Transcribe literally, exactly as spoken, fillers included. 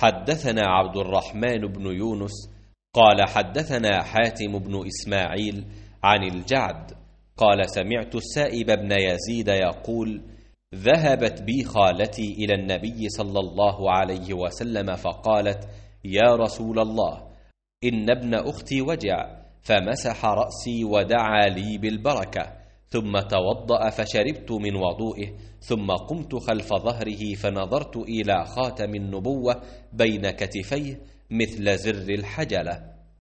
حدثنا عبد الرحمن بن يونس قال حدثنا حاتم بن إسماعيل عن الجعد قال سمعت السائب بن يزيد يقول ذهبت بي خالتي إلى النبي صلى الله عليه وسلم فقالت يا رسول الله إن ابن أختي وجع، فمسح رأسي ودعا لي بالبركة، ثم توضأ فشربت من وضوئه، ثم قمت خلف ظهره فنظرت إلى خاتم النبوة بين كتفيه مثل زر الحجلة.